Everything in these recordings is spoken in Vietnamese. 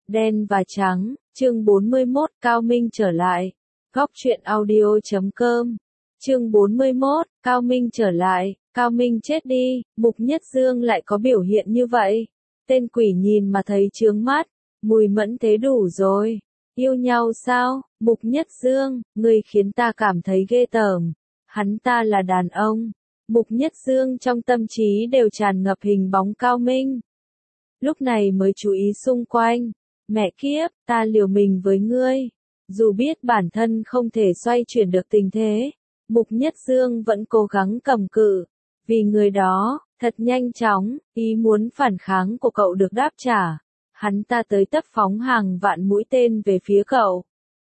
Đen và trắng, chương 41, Cao Minh trở lại. Góc truyện audio.com. Chương 41, Cao Minh trở lại. Cao Minh chết đi, Mục Nhất Dương lại có biểu hiện như vậy. Tên quỷ nhìn mà thấy chướng mắt, Mùi Mẫn thế đủ rồi. Yêu nhau sao? Mục Nhất Dương, ngươi khiến ta cảm thấy ghê tởm. Hắn ta là đàn ông. Mục Nhất Dương trong tâm trí đều tràn ngập hình bóng Cao Minh. Lúc này mới chú ý xung quanh. Mẹ kiếp, ta liều mình với ngươi. Dù biết bản thân không thể xoay chuyển được tình thế, Mục Nhất Dương vẫn cố gắng cầm cự. Vì người đó, thật nhanh chóng, ý muốn phản kháng của cậu được đáp trả. Hắn ta tới tấp phóng hàng vạn mũi tên về phía cậu.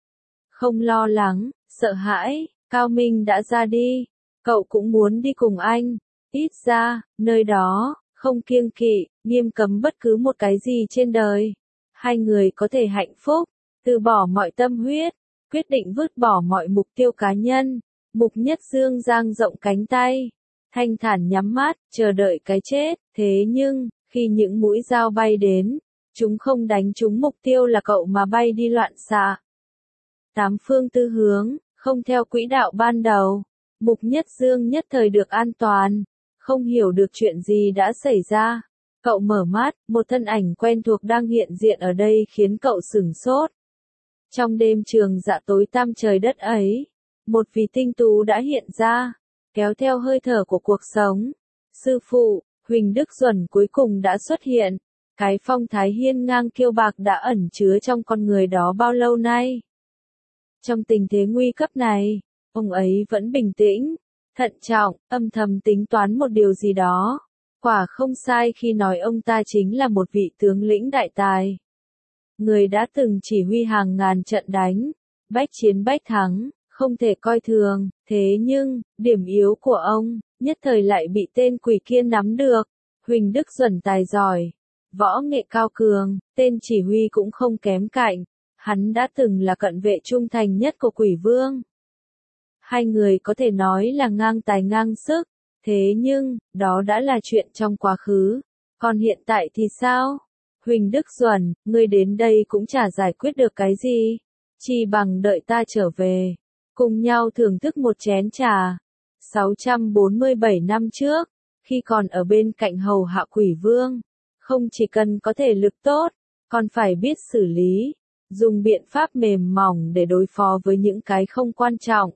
Không lo lắng, sợ hãi, Cao Minh đã ra đi. Cậu cũng muốn đi cùng anh. Ít ra, nơi đó, không kiêng kỵ, nghiêm cấm bất cứ một cái gì trên đời. Hai người có thể hạnh phúc, từ bỏ mọi tâm huyết, quyết định vứt bỏ mọi mục tiêu cá nhân. Mục Nhất Dương dang rộng cánh tay, thanh thản nhắm mắt, chờ đợi cái chết. Thế nhưng, khi những mũi dao bay đến, chúng không đánh trúng mục tiêu là cậu mà bay đi loạn xạ. Tám phương tư hướng, không theo quỹ đạo ban đầu. Mục Nhất Dương nhất thời được an toàn, không hiểu được chuyện gì đã xảy ra. Cậu mở mắt, một thân ảnh quen thuộc đang hiện diện ở đây khiến cậu sửng sốt. Trong đêm trường dạ tối tăm trời đất ấy, một vị tinh tú đã hiện ra, kéo theo hơi thở của cuộc sống. Sư phụ, Huỳnh Đức Duẩn cuối cùng đã xuất hiện. Cái phong thái hiên ngang kiêu bạc đã ẩn chứa trong con người đó bao lâu nay. Trong tình thế nguy cấp này, ông ấy vẫn bình tĩnh, thận trọng, âm thầm tính toán một điều gì đó. Quả không sai khi nói ông ta chính là một vị tướng lĩnh đại tài. Người đã từng chỉ huy hàng ngàn trận đánh, bách chiến bách thắng, không thể coi thường. Thế nhưng, điểm yếu của ông, nhất thời lại bị tên quỷ kia nắm được. Huỳnh Đức Duẩn tài giỏi, võ nghệ cao cường, tên chỉ huy cũng không kém cạnh. Hắn đã từng là cận vệ trung thành nhất của Quỷ Vương. Hai người có thể nói là ngang tài ngang sức. Thế nhưng, đó đã là chuyện trong quá khứ. Còn hiện tại thì sao? Huỳnh Đức Duẩn, ngươi đến đây cũng chả giải quyết được cái gì. Chỉ bằng đợi ta trở về. Cùng nhau thưởng thức một chén trà. 647 năm trước, khi còn ở bên cạnh hầu hạ Quỷ Vương, không chỉ cần có thể lực tốt, còn phải biết xử lý, dùng biện pháp mềm mỏng để đối phó với những cái không quan trọng.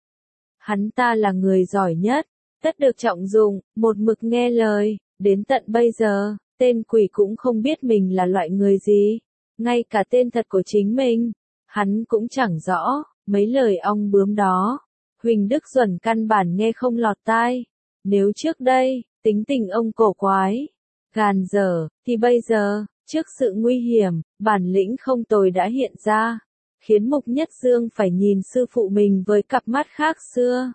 Hắn ta là người giỏi nhất, tất được trọng dụng, một mực nghe lời. Đến tận bây giờ, tên quỷ cũng không biết mình là loại người gì. Ngay cả tên thật của chính mình, hắn cũng chẳng rõ. Mấy lời ong bướm đó, Huỳnh Đức Duẩn căn bản nghe không lọt tai. Nếu trước đây, tính tình ông cổ quái, gàn dở, thì bây giờ, trước sự nguy hiểm, bản lĩnh không tồi đã hiện ra, khiến Mục Nhất Dương phải nhìn sư phụ mình với cặp mắt khác xưa.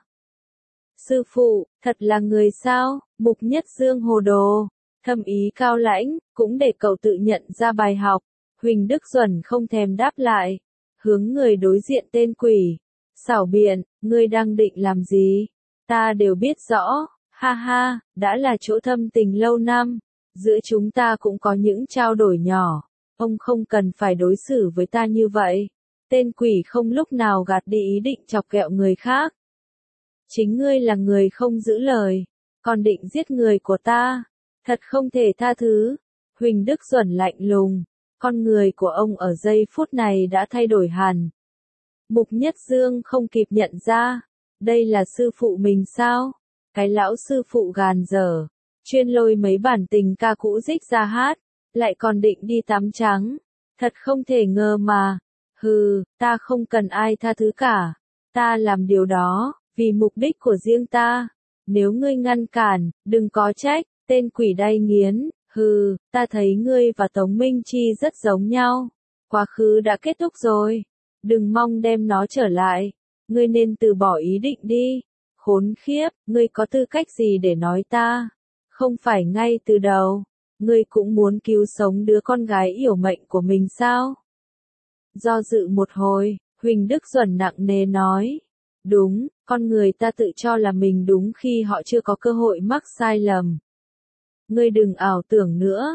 Sư phụ, thật là người sao? Mục Nhất Dương hồ đồ, thâm ý cao lãnh, cũng để cậu tự nhận ra bài học. Huỳnh Đức Duẩn không thèm đáp lại, hướng người đối diện tên quỷ. Xảo biện, ngươi đang định làm gì? Ta đều biết rõ, ha ha, đã là chỗ thâm tình lâu năm. Giữa chúng ta cũng có những trao đổi nhỏ, ông không cần phải đối xử với ta như vậy. Tên quỷ không lúc nào gạt đi ý định chọc ghẹo người khác. Chính ngươi là người không giữ lời, còn định giết người của ta. Thật không thể tha thứ. Huỳnh Đức Duẩn lạnh lùng, con người của ông ở giây phút này đã thay đổi hẳn. Mục Nhất Dương không kịp nhận ra, đây là sư phụ mình sao? Cái lão sư phụ gàn dở, chuyên lôi mấy bản tình ca cũ rích ra hát, lại còn định đi tắm trắng. Thật không thể ngờ mà. Hừ, ta không cần ai tha thứ cả. Ta làm điều đó, vì mục đích của riêng ta. Nếu ngươi ngăn cản, đừng có trách. Tên quỷ đay nghiến, hừ, ta thấy ngươi và Tống Minh Chi rất giống nhau. Quá khứ đã kết thúc rồi. Đừng mong đem nó trở lại. Ngươi nên từ bỏ ý định đi. Khốn khiếp, ngươi có tư cách gì để nói ta? Không phải ngay từ đầu, ngươi cũng muốn cứu sống đứa con gái yểu mệnh của mình sao? Do dự một hồi, Huỳnh Đức Duẩn nặng nề nói. Đúng, con người ta tự cho là mình đúng khi họ chưa có cơ hội mắc sai lầm. Ngươi đừng ảo tưởng nữa.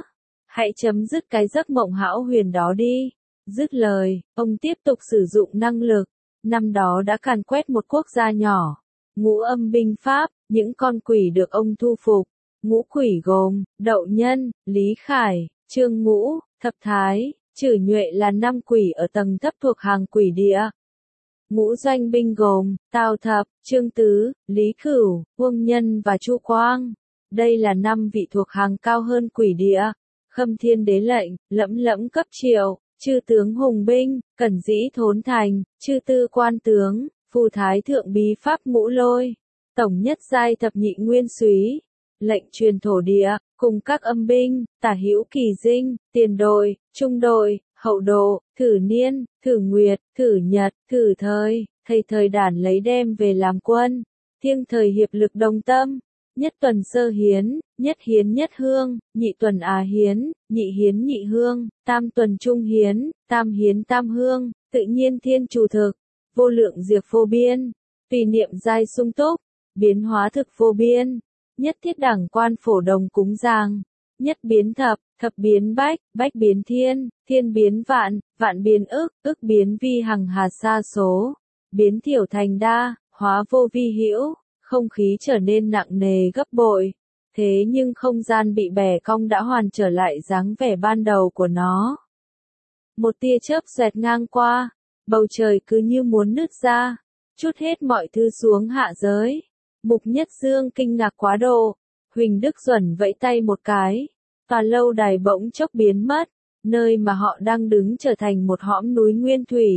Hãy chấm dứt cái giấc mộng hão huyền đó đi. Dứt lời, ông tiếp tục sử dụng năng lực. Năm đó đã càn quét một quốc gia nhỏ. Ngũ âm binh Pháp, những con quỷ được ông thu phục. Ngũ quỷ gồm, Đậu Nhân, Lý Khải, Trương Ngũ, Thập Thái, Trử Nhuệ là 5 quỷ ở tầng thấp thuộc hàng quỷ địa. Ngũ doanh binh gồm, Tào Thập, Trương Tứ, Lý Cửu, Uông Nhân và Chu Quang. Đây là 5 vị thuộc hàng cao hơn quỷ địa. Khâm Thiên Đế lệnh, Lẫm Lẫm cấp triệu, Chư tướng hùng binh, Cẩn Dĩ thốn thành, Chư tư quan tướng, Phù Thái thượng bí pháp ngũ lôi, Tổng nhất giai thập nhị nguyên súy, lệnh truyền thổ địa, cùng các âm binh, Tả hữu kỳ dinh, tiền đội, trung đội, hậu độ, thử niên, thử nguyệt, thử nhật, thử thời, thầy thời đản lấy đem về làm quân, thiêng thời hiệp lực đồng tâm. Nhất tuần sơ hiến, nhất hiến nhất hương, nhị tuần á hiến, nhị hiến nhị hương, tam tuần trung hiến, tam hiến tam hương, tự nhiên thiên chủ thực, vô lượng diệt vô biên, tùy niệm giai sung túc, biến hóa thực vô biên, nhất thiết đẳng quan phổ đồng cúng giang, nhất biến thập, thập biến bách, bách biến thiên, thiên biến vạn, vạn biến ức, ức biến vi hằng hà sa số, biến thiểu thành đa, hóa vô vi hữu. Không khí trở nên nặng nề gấp bội, thế nhưng không gian bị bẻ cong đã hoàn trở lại dáng vẻ ban đầu của nó. Một tia chớp xoẹt ngang qua, bầu trời cứ như muốn nứt ra, trút hết mọi thứ xuống hạ giới. Mục Nhất Dương kinh ngạc quá độ, Huỳnh Đức Duẩn vẫy tay một cái, tòa lâu đài bỗng chốc biến mất, nơi mà họ đang đứng trở thành một hõm núi nguyên thủy.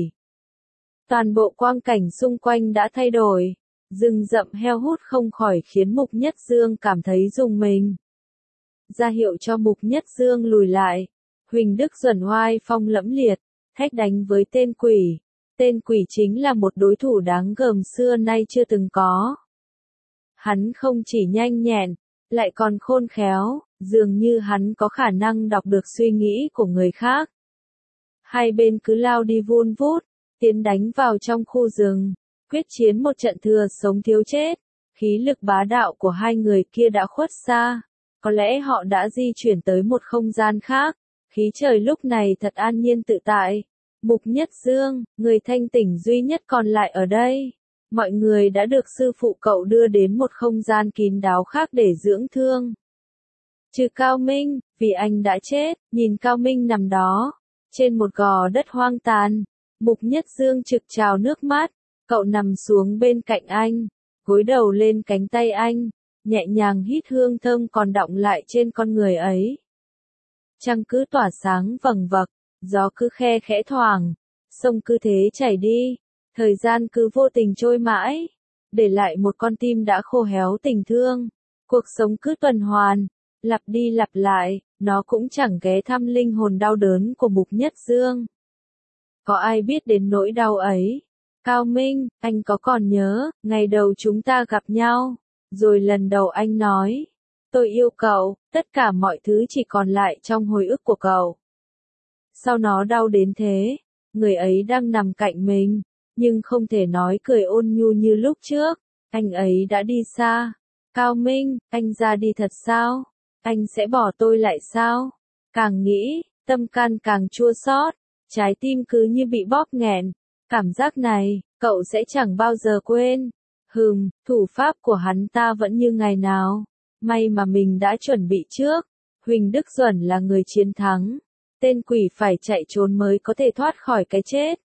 Toàn bộ quang cảnh xung quanh đã thay đổi. Rừng rậm heo hút không khỏi khiến Mục Nhất Dương cảm thấy rùng mình. Ra hiệu cho Mục Nhất Dương lùi lại. Huỳnh Đức Duẩn oai phong lẫm liệt, thách đánh với tên quỷ. Tên quỷ chính là một đối thủ đáng gờm xưa nay chưa từng có. Hắn không chỉ nhanh nhẹn, lại còn khôn khéo, dường như hắn có khả năng đọc được suy nghĩ của người khác. Hai bên cứ lao đi vun vút, tiến đánh vào trong khu rừng. Quyết chiến một trận thừa sống thiếu chết, khí lực bá đạo của hai người kia đã khuất xa, có lẽ họ đã di chuyển tới một không gian khác, khí trời lúc này thật an nhiên tự tại. Mục Nhất Dương, người thanh tỉnh duy nhất còn lại ở đây, mọi người đã được sư phụ cậu đưa đến một không gian kín đáo khác để dưỡng thương. Trừ Cao Minh, vì anh đã chết, nhìn Cao Minh nằm đó, trên một gò đất hoang tàn, Mục Nhất Dương trực trào nước mắt. Cậu nằm xuống bên cạnh anh, gối đầu lên cánh tay anh, nhẹ nhàng hít hương thơm còn đọng lại trên con người ấy. Trăng cứ tỏa sáng vầng vặc, gió cứ khe khẽ thoảng, sông cứ thế chảy đi, thời gian cứ vô tình trôi mãi, để lại một con tim đã khô héo tình thương. Cuộc sống cứ tuần hoàn, lặp đi lặp lại, nó cũng chẳng ghé thăm linh hồn đau đớn của Mục Nhất Dương. Có ai biết đến nỗi đau ấy? Cao Minh, anh có còn nhớ, ngày đầu chúng ta gặp nhau, rồi lần đầu anh nói, tôi yêu cậu, tất cả mọi thứ chỉ còn lại trong hồi ức của cậu. Sao nó đau đến thế? Người ấy đang nằm cạnh mình, nhưng không thể nói cười ôn nhu như lúc trước, anh ấy đã đi xa. Cao Minh, anh ra đi thật sao? Anh sẽ bỏ tôi lại sao? Càng nghĩ, tâm can càng chua xót, trái tim cứ như bị bóp nghẹn. Cảm giác này, cậu sẽ chẳng bao giờ quên. Thủ pháp của hắn ta vẫn như ngày nào. May mà mình đã chuẩn bị trước. Huỳnh Đức Duẩn là người chiến thắng. Tên quỷ phải chạy trốn mới có thể thoát khỏi cái chết.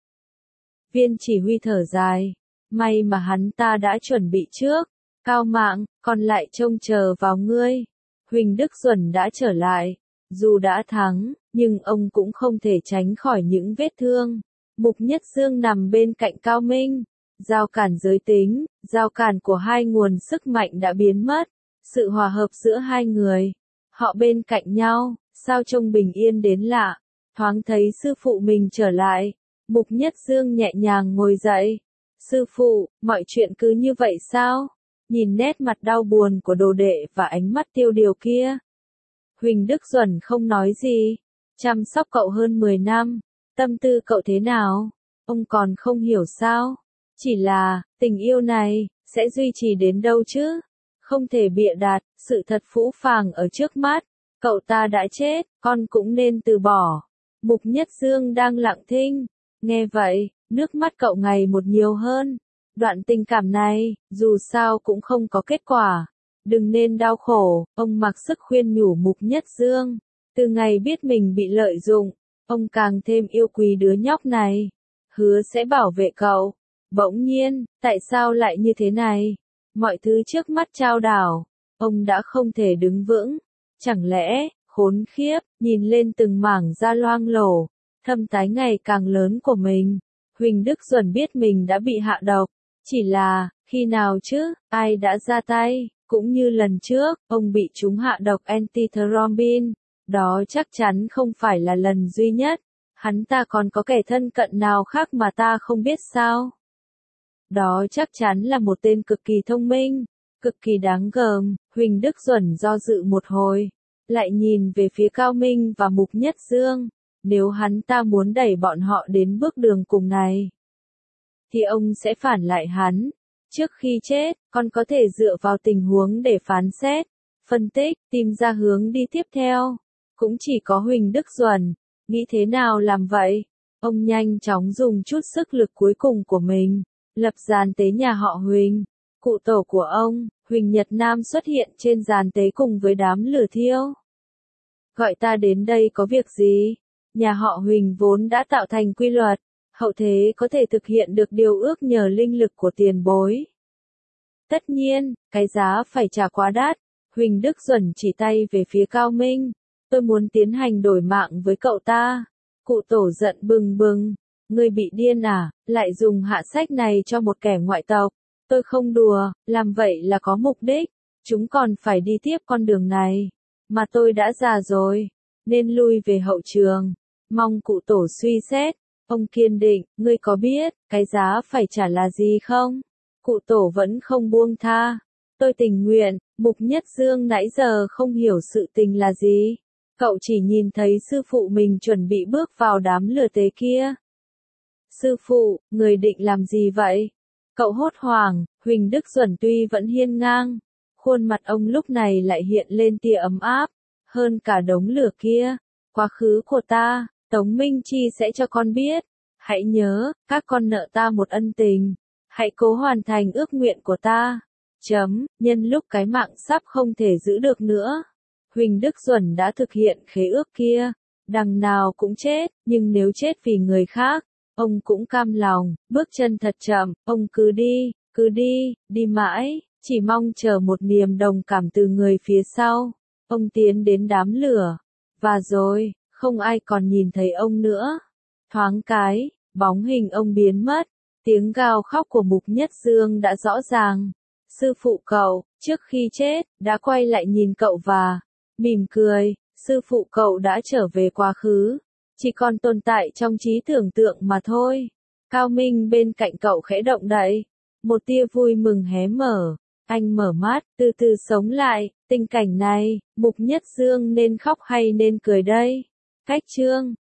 Viên chỉ huy thở dài. May mà hắn ta đã chuẩn bị trước. Cao Mạng, còn lại trông chờ vào ngươi. Huỳnh Đức Duẩn đã trở lại. Dù đã thắng, nhưng ông cũng không thể tránh khỏi những vết thương. Mục Nhất Dương nằm bên cạnh Cao Minh. Giao cản giới tính, giao cản của hai nguồn sức mạnh đã biến mất. Sự hòa hợp giữa hai người. Họ bên cạnh nhau, sao trông bình yên đến lạ. Thoáng thấy sư phụ mình trở lại. Mục Nhất Dương nhẹ nhàng ngồi dậy. Sư phụ, mọi chuyện cứ như vậy sao? Nhìn nét mặt đau buồn của đồ đệ và ánh mắt tiêu điều kia. Huỳnh Đức Duẩn không nói gì. Chăm sóc cậu hơn 10 năm. Tâm tư cậu thế nào? Ông còn không hiểu sao? Chỉ là, tình yêu này, sẽ duy trì đến đâu chứ? Không thể bịa đặt, sự thật phũ phàng ở trước mắt. Cậu ta đã chết, con cũng nên từ bỏ. Mục Nhất Dương đang lặng thinh. Nghe vậy, nước mắt cậu ngày một nhiều hơn. Đoạn tình cảm này, dù sao cũng không có kết quả. Đừng nên đau khổ, ông mặc sức khuyên nhủ Mục Nhất Dương. Từ ngày biết mình bị lợi dụng, ông càng thêm yêu quý đứa nhóc này. Hứa sẽ bảo vệ cậu. Bỗng nhiên, tại sao lại như thế này? Mọi thứ trước mắt chao đảo. Ông đã không thể đứng vững. Chẳng lẽ, khốn khiếp, nhìn lên từng mảng da loang lổ, thâm tái ngày càng lớn của mình. Huỳnh Đức Duẩn biết mình đã bị hạ độc. Chỉ là, khi nào chứ, ai đã ra tay? Cũng như lần trước, ông bị trúng hạ độc antithrombin. Đó chắc chắn không phải là lần duy nhất. Hắn ta còn có kẻ thân cận nào khác mà ta không biết sao? Đó chắc chắn là một tên cực kỳ thông minh, cực kỳ đáng gờm. Huỳnh Đức Duẩn do dự một hồi, lại nhìn về phía Cao Minh và Mục Nhất Dương. Nếu hắn ta muốn đẩy bọn họ đến bước đường cùng này, thì ông sẽ phản lại hắn. Trước khi chết, con có thể dựa vào tình huống để phán xét, phân tích, tìm ra hướng đi tiếp theo. Cũng chỉ có Huỳnh Đức Duẩn, nghĩ thế nào làm vậy. Ông nhanh chóng dùng chút sức lực cuối cùng của mình, lập giàn tế nhà họ Huỳnh. Cụ tổ của ông, Huỳnh Nhật Nam xuất hiện trên giàn tế cùng với đám lửa thiêu. Gọi ta đến đây có việc gì? Nhà họ Huỳnh vốn đã tạo thành quy luật, hậu thế có thể thực hiện được điều ước nhờ linh lực của tiền bối. Tất nhiên, cái giá phải trả quá đắt. Huỳnh Đức Duẩn chỉ tay về phía Cao Minh. Tôi muốn tiến hành đổi mạng với cậu ta. Cụ tổ giận bừng bừng. Ngươi bị điên à, lại dùng hạ sách này cho một kẻ ngoại tộc. Tôi không đùa, làm vậy là có mục đích. Chúng còn phải đi tiếp con đường này. Mà tôi đã già rồi, nên lui về hậu trường. Mong cụ tổ suy xét. Ông kiên định, ngươi có biết, cái giá phải trả là gì không? Cụ tổ vẫn không buông tha. Tôi tình nguyện. Mục Nhất Dương nãy giờ không hiểu sự tình là gì. Cậu chỉ nhìn thấy sư phụ mình chuẩn bị bước vào đám lửa tế kia. Sư phụ, người định làm gì vậy? Cậu hốt hoảng. Huỳnh Đức Duẩn tuy vẫn hiên ngang, khuôn mặt ông lúc này lại hiện lên tia ấm áp, hơn cả đống lửa kia. Quá khứ của ta, Tống Minh Chi sẽ cho con biết. Hãy nhớ, các con nợ ta một ân tình. Hãy cố hoàn thành ước nguyện của ta. Nhân lúc cái mạng sắp không thể giữ được nữa, Huỳnh Đức Duẩn đã thực hiện khế ước kia. Đằng nào cũng chết, nhưng nếu chết vì người khác, ông cũng cam lòng. Bước chân thật chậm, ông cứ đi, đi mãi, chỉ mong chờ một niềm đồng cảm từ người phía sau. Ông tiến đến đám lửa, và rồi, không ai còn nhìn thấy ông nữa. Thoáng cái, bóng hình ông biến mất, tiếng gào khóc của Mục Nhất Dương đã rõ ràng. Sư phụ cậu, trước khi chết, đã quay lại nhìn cậu và mỉm cười. Sư phụ cậu đã trở về quá khứ, chỉ còn tồn tại trong trí tưởng tượng mà thôi. Cao Minh bên cạnh cậu khẽ động đậy, một tia vui mừng hé mở. Anh mở mắt, từ từ sống lại. Tình cảnh này, Mục Nhất Dương nên khóc hay nên cười đây? Cách chương